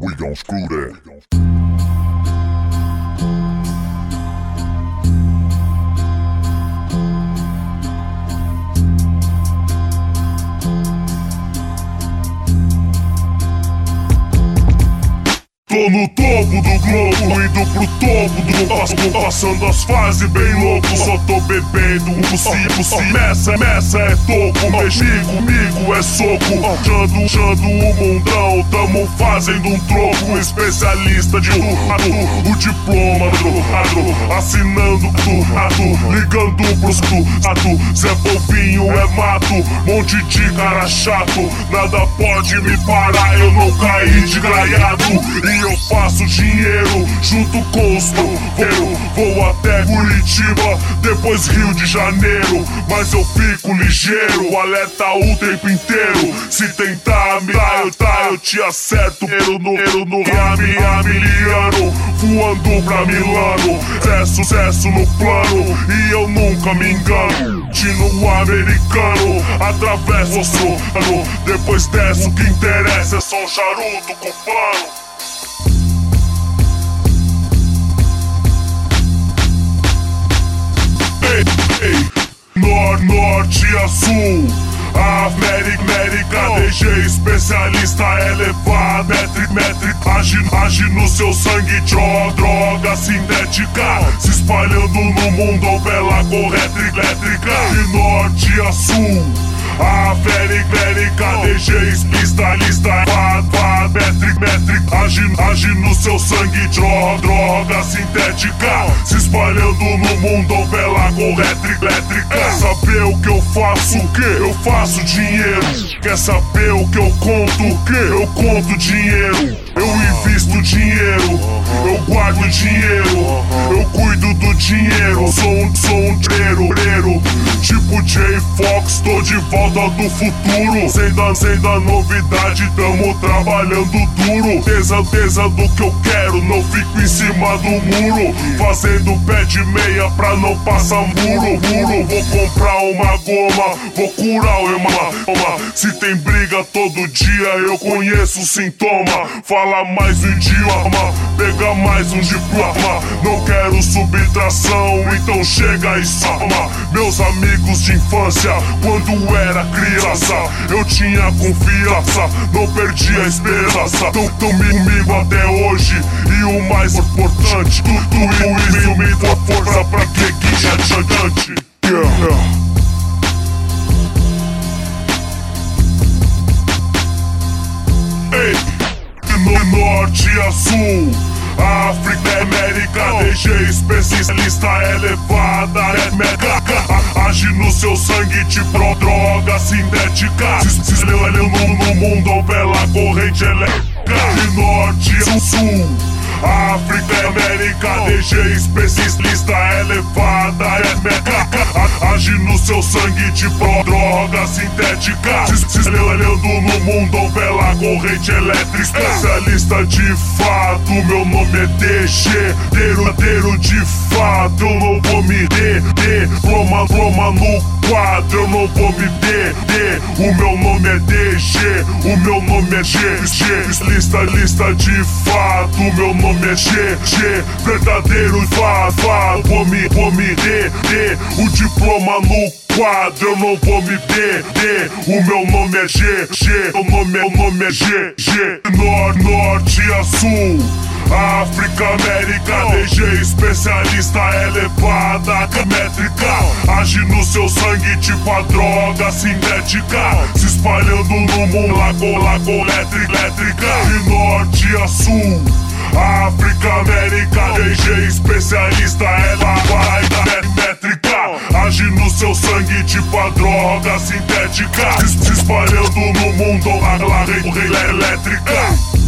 We gon' screw that. Tô no topo do globo, indo pro topo do pasto, passando as fases bem louco. Só tô bebendo um possível. Messa é toco, mexer comigo é soco. Chando o mundão, tamo fazendo um troco. Especialista de o diploma do assinando tu, ligando pros tu. Zé Polvinho é mato, monte de cara chato. Nada pode me parar, eu não caí de graiado. E eu faço dinheiro junto com os poveiros. Vou até Curitiba, depois Rio de Janeiro. Mas eu fico ligeiro, alerta o tempo inteiro. Se tentar me dar, eu te acerto. No Miliano, voando pra Milano. Sucesso no plano, e eu nunca me engano. Tino americano, atravesso o oceano. Depois desce, o que interessa é só um charuto com pano. Norte a sul, América, DG especialista elevado, métrica, age no seu sangue, droga sintética, se espalhando no mundo pela corrente elétrica. De norte a sul, América, DG especialista métrica, age no seu sangue, droga sintética, se espalhando no mundo pela corrente elétrica. Quer saber o que eu faço? O que? Eu faço dinheiro. Quer saber o que eu conto? O que? Eu conto dinheiro. Eu invisto dinheiro, eu guardo dinheiro, eu cuido do dinheiro. Sou um treiro, tipo J Fox, tô de volta do futuro. Sem da novidade, tamo trabalhando duro. Pesa do que eu quero, não fico em cima do muro. Fazendo pé de meia pra não passar muro. Vou comprar uma goma, vou curar o hematoma. Se tem briga todo dia, eu conheço o sintoma. Fala mais um idioma, pega mais um diploma. Não quero subtração, então chega e soma. Meus amigos de infância, quando era criança, eu tinha confiança, não perdi a esperança. Tão comigo até hoje, e o mais importante, tudo isso me dá força pra que adiante. No norte a sul, África, América, DG especialista elevada, age no seu sangue tipo droga sintética, se espalhando no mundo pela corrente elétrica. De norte a sul, África, América, DG especialista elevada, age no seu sangue tipo droga sintética, se espalhando no mundo pela corrente elétrica. Especialista de fato, meu nome é DG, deiro de fato, eu não vou me ploma no quadro, eu não vou me perder. O meu nome é DG, o meu nome é G, lista de fato, meu nome é G, verdadeiro fato, vou me ter o diploma no quadro, eu não vou me perder. O meu nome é G, o nome é G, norte a sul, África, América, DG especialista elevada, métrica, age no seu sangue tipo a droga sintética, se espalhando no mundo elétrica. De norte a sul, África, América, DG especialista elevada, métrica, age no seu sangue tipo a droga sintética, se espalhando no mundo elétrica.